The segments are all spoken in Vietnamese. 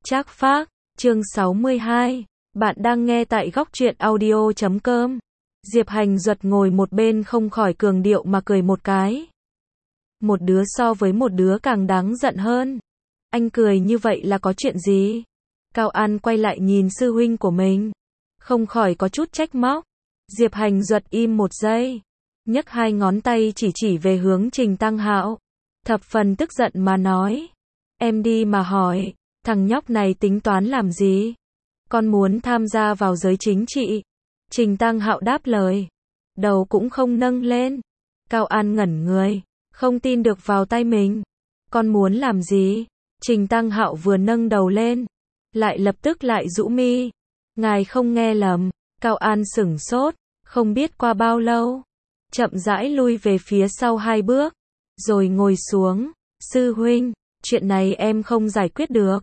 Trác Phác, chương 62. Bạn đang nghe tại góc truyện audio.com. Diệp Hành Duật ngồi một bên không khỏi cường điệu mà cười một cái. Một đứa so với một đứa càng đáng giận hơn. Anh cười như vậy là có chuyện gì? Cao An quay lại nhìn sư huynh của mình. Không khỏi có chút trách móc. Diệp Hành Duật im một giây. Nhấc hai ngón tay chỉ về hướng Trình Tăng Hạo. Thập phần tức giận mà nói. Em đi mà hỏi, thằng nhóc này tính toán làm gì? Con muốn tham gia vào giới chính trị. Trình Tăng Hạo đáp lời. Đầu cũng không nâng lên. Cao An ngẩn người. Không tin được vào tay mình. Con muốn làm gì? Trình Tăng Hạo vừa nâng đầu lên. Lại lập tức lại rũ mi. Ngài không nghe lầm. Cao An sửng sốt. Không biết qua bao lâu. Chậm rãi lui về phía sau hai bước. Rồi ngồi xuống. Sư huynh, chuyện này em không giải quyết được.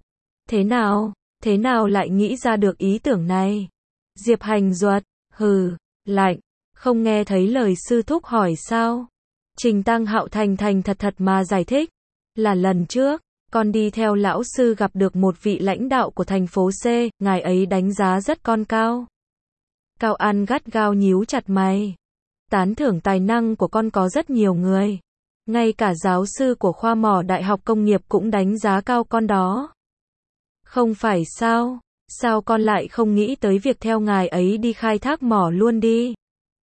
Thế nào lại nghĩ ra được ý tưởng này? Diệp Hành Duật, hừ, lạnh, không nghe thấy lời sư thúc hỏi sao? Trình Tăng Hạo thành thật mà giải thích. Là lần trước, con đi theo lão sư gặp được một vị lãnh đạo của thành phố C, ngài ấy đánh giá rất con cao. Cao An gắt gao nhíu chặt mày. Tán thưởng tài năng của con có rất nhiều người. Ngay cả giáo sư của khoa mỏ Đại học Công nghiệp cũng đánh giá cao con đó. Không phải sao? Sao con lại không nghĩ tới việc theo ngài ấy đi khai thác mỏ luôn đi?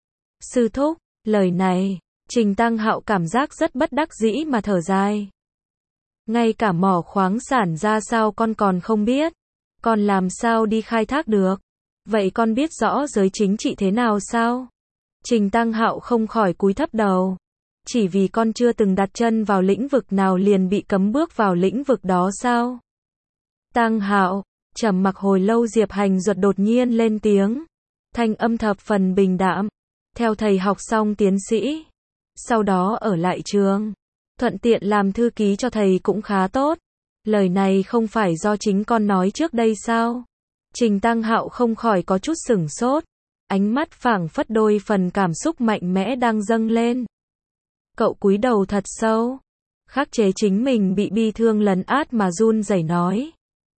Sư thúc, lời này, Trình Tăng Hạo cảm giác rất bất đắc dĩ mà thở dài. Ngay cả mỏ khoáng sản ra sao con còn không biết. Con làm sao đi khai thác được? Vậy con biết rõ giới chính trị thế nào sao? Trình Tăng Hạo không khỏi cúi thấp đầu. Chỉ vì con chưa từng đặt chân vào lĩnh vực nào liền bị cấm bước vào lĩnh vực đó sao? Tăng Hạo, trầm mặc hồi lâu Diệp Hành Duật đột nhiên lên tiếng. Thanh âm thập phần bình đạm. Theo thầy học xong tiến sĩ. Sau đó ở lại trường. Thuận tiện làm thư ký cho thầy cũng khá tốt. Lời này không phải do chính con nói trước đây sao? Trình Tăng Hạo không khỏi có chút sửng sốt. Ánh mắt phảng phất đôi phần cảm xúc mạnh mẽ đang dâng lên. Cậu cúi đầu thật sâu. Khắc chế chính mình bị bi thương lấn át mà run rẩy nói.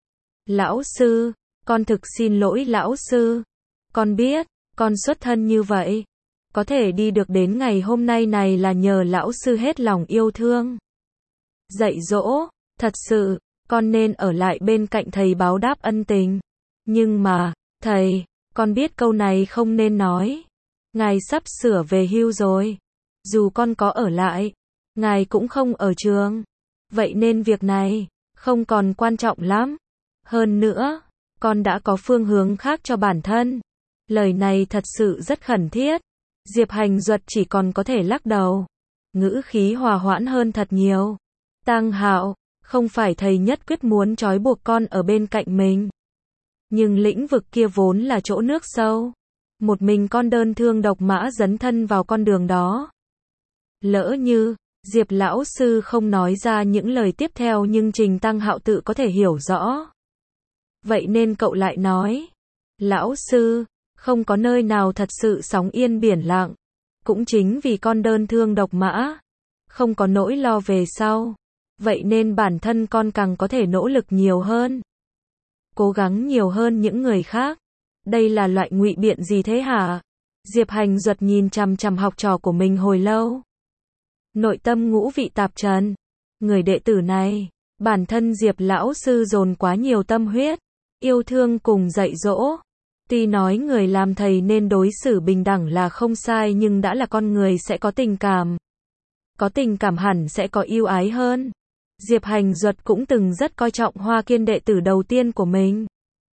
Lão sư, con thực xin lỗi lão sư. Con biết, con xuất thân như vậy. Có thể đi được đến ngày hôm nay này là nhờ lão sư hết lòng yêu thương. Dạy dỗ, thật sự, con nên ở lại bên cạnh thầy báo đáp ân tình. Nhưng mà, thầy, con biết câu này không nên nói. Ngài sắp sửa về hưu rồi. Dù con có ở lại, ngài cũng không ở trường. Vậy nên việc này, không còn quan trọng lắm. Hơn nữa, con đã có phương hướng khác cho bản thân. Lời này thật sự rất khẩn thiết. Diệp Hành Duật chỉ còn có thể lắc đầu. Ngữ khí hòa hoãn hơn thật nhiều. Tăng Hạo, không phải thầy nhất quyết muốn trói buộc con ở bên cạnh mình. Nhưng lĩnh vực kia vốn là chỗ nước sâu. Một mình con đơn thương độc mã dấn thân vào con đường đó. Lỡ như, Diệp lão sư không nói ra những lời tiếp theo nhưng Trình Tăng Hạo tự có thể hiểu rõ. Vậy nên cậu lại nói. Lão sư, không có nơi nào thật sự sóng yên biển lặng. Cũng chính vì con đơn thương độc mã. Không có nỗi lo về sau. Vậy nên bản thân con càng có thể nỗ lực nhiều hơn. Cố gắng nhiều hơn những người khác. Đây là loại ngụy biện gì thế hả? Diệp Hành Duật nhìn chằm chằm học trò của mình hồi lâu. Nội tâm ngũ vị tạp trần. Người đệ tử này, bản thân Diệp lão sư dồn quá nhiều tâm huyết, yêu thương cùng dạy dỗ. Tuy nói người làm thầy nên đối xử bình đẳng là không sai nhưng đã là con người sẽ có tình cảm. Có tình cảm hẳn sẽ có yêu ái hơn. Diệp Hành Duật cũng từng rất coi trọng Hoa Kiên đệ tử đầu tiên của mình.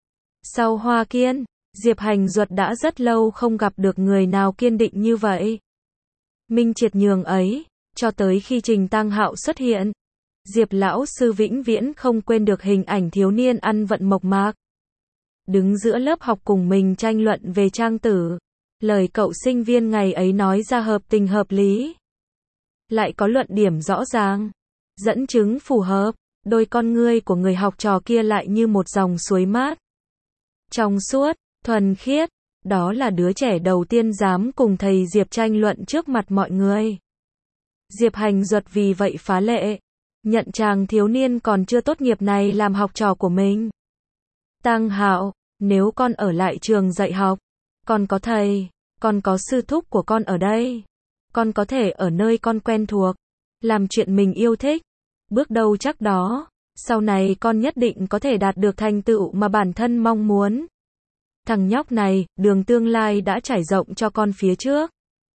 Sau Hoa Kiên, Diệp Hành Duật đã rất lâu không gặp được người nào kiên định như vậy. Minh triệt nhường ấy, cho tới khi Trình Tăng Hạo xuất hiện. Diệp lão sư vĩnh viễn không quên được hình ảnh thiếu niên ăn vận mộc mạc. Đứng giữa lớp học cùng mình tranh luận về trang tử. Lời cậu sinh viên ngày ấy nói ra hợp tình hợp lý. Lại có luận điểm rõ ràng. Dẫn chứng phù hợp. Đôi con ngươi của người học trò kia lại như một dòng suối mát. Trong suốt, thuần khiết. Đó là đứa trẻ đầu tiên dám cùng thầy Diệp tranh luận trước mặt mọi người. Diệp Hành Duật vì vậy phá lệ. Nhận chàng thiếu niên còn chưa tốt nghiệp này làm học trò của mình. Tăng Hạo, nếu con ở lại trường dạy học, con có thầy, con có sư thúc của con ở đây. Con có thể ở nơi con quen thuộc, làm chuyện mình yêu thích. Bước đầu chắc đó, sau này con nhất định có thể đạt được thành tựu mà bản thân mong muốn. Thằng nhóc này, đường tương lai đã trải rộng cho con phía trước.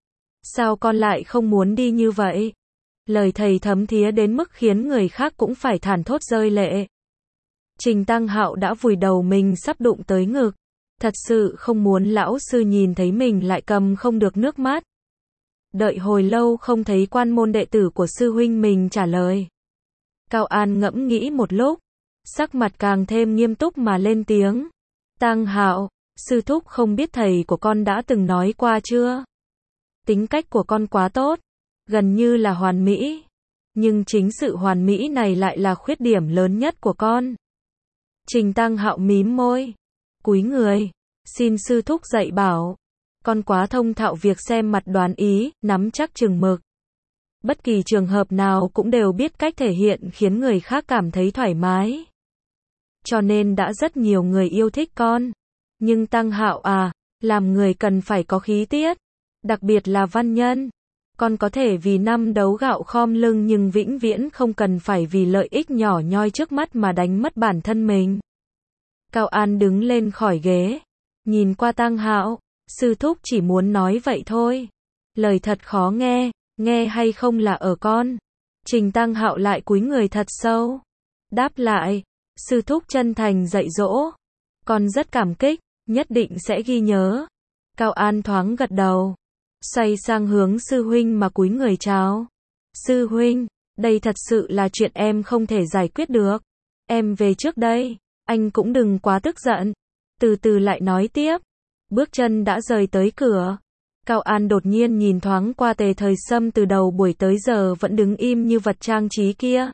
Sao con lại không muốn đi như vậy? Lời thầy thấm thía đến mức khiến người khác cũng phải thảm thốt rơi lệ. Trình Tăng Hạo đã vùi đầu mình sắp đụng tới ngực. Thật sự không muốn lão sư nhìn thấy mình lại cầm không được nước mắt. Đợi hồi lâu không thấy quan môn đệ tử của sư huynh mình trả lời. Cao An ngẫm nghĩ một lúc, sắc mặt càng thêm nghiêm túc mà lên tiếng. Tăng Hạo, sư thúc không biết thầy của con đã từng nói qua chưa? Tính cách của con quá tốt, gần như là hoàn mỹ. Nhưng chính sự hoàn mỹ này lại là khuyết điểm lớn nhất của con. Trình Tăng Hạo mím môi, cúi người, xin sư thúc dạy bảo. Con quá thông thạo việc xem mặt đoán ý, nắm chắc chừng mực. Bất kỳ trường hợp nào cũng đều biết cách thể hiện khiến người khác cảm thấy thoải mái. Cho nên đã rất nhiều người yêu thích con. Nhưng Tăng Hạo à, làm người cần phải có khí tiết. Đặc biệt là văn nhân. Con có thể vì năm đấu gạo khom lưng nhưng vĩnh viễn không cần phải vì lợi ích nhỏ nhoi trước mắt mà đánh mất bản thân mình. Cao An đứng lên khỏi ghế, nhìn qua Tăng Hạo, sư thúc chỉ muốn nói vậy thôi. Lời thật khó nghe, nghe hay không là ở con. Trình Tăng Hạo lại cúi người thật sâu, đáp lại, sư thúc chân thành dạy dỗ. Con rất cảm kích, nhất định sẽ ghi nhớ. Cao An thoáng gật đầu, xoay sang hướng sư huynh mà cúi người chào. Sư huynh, đây thật sự là chuyện em không thể giải quyết được. Em về trước đây, anh cũng đừng quá tức giận. Từ từ lại nói tiếp. Bước chân đã rời tới cửa. Cao An đột nhiên nhìn thoáng qua Tề Thời Sâm từ đầu buổi tới giờ vẫn đứng im như vật trang trí kia.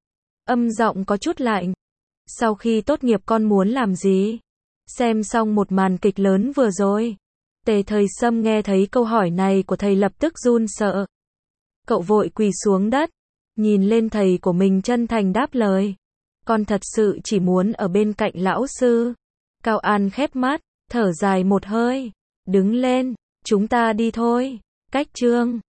Âm giọng có chút lạnh. Sau khi tốt nghiệp con muốn làm gì? Xem xong một màn kịch lớn vừa rồi. Tề Thời Sâm nghe thấy câu hỏi này của thầy lập tức run sợ. Cậu vội quỳ xuống đất, nhìn lên thầy của mình chân thành đáp lời. Con thật sự chỉ muốn ở bên cạnh lão sư. Cao An khép mắt, thở dài một hơi, đứng lên, chúng ta đi thôi. Cách chương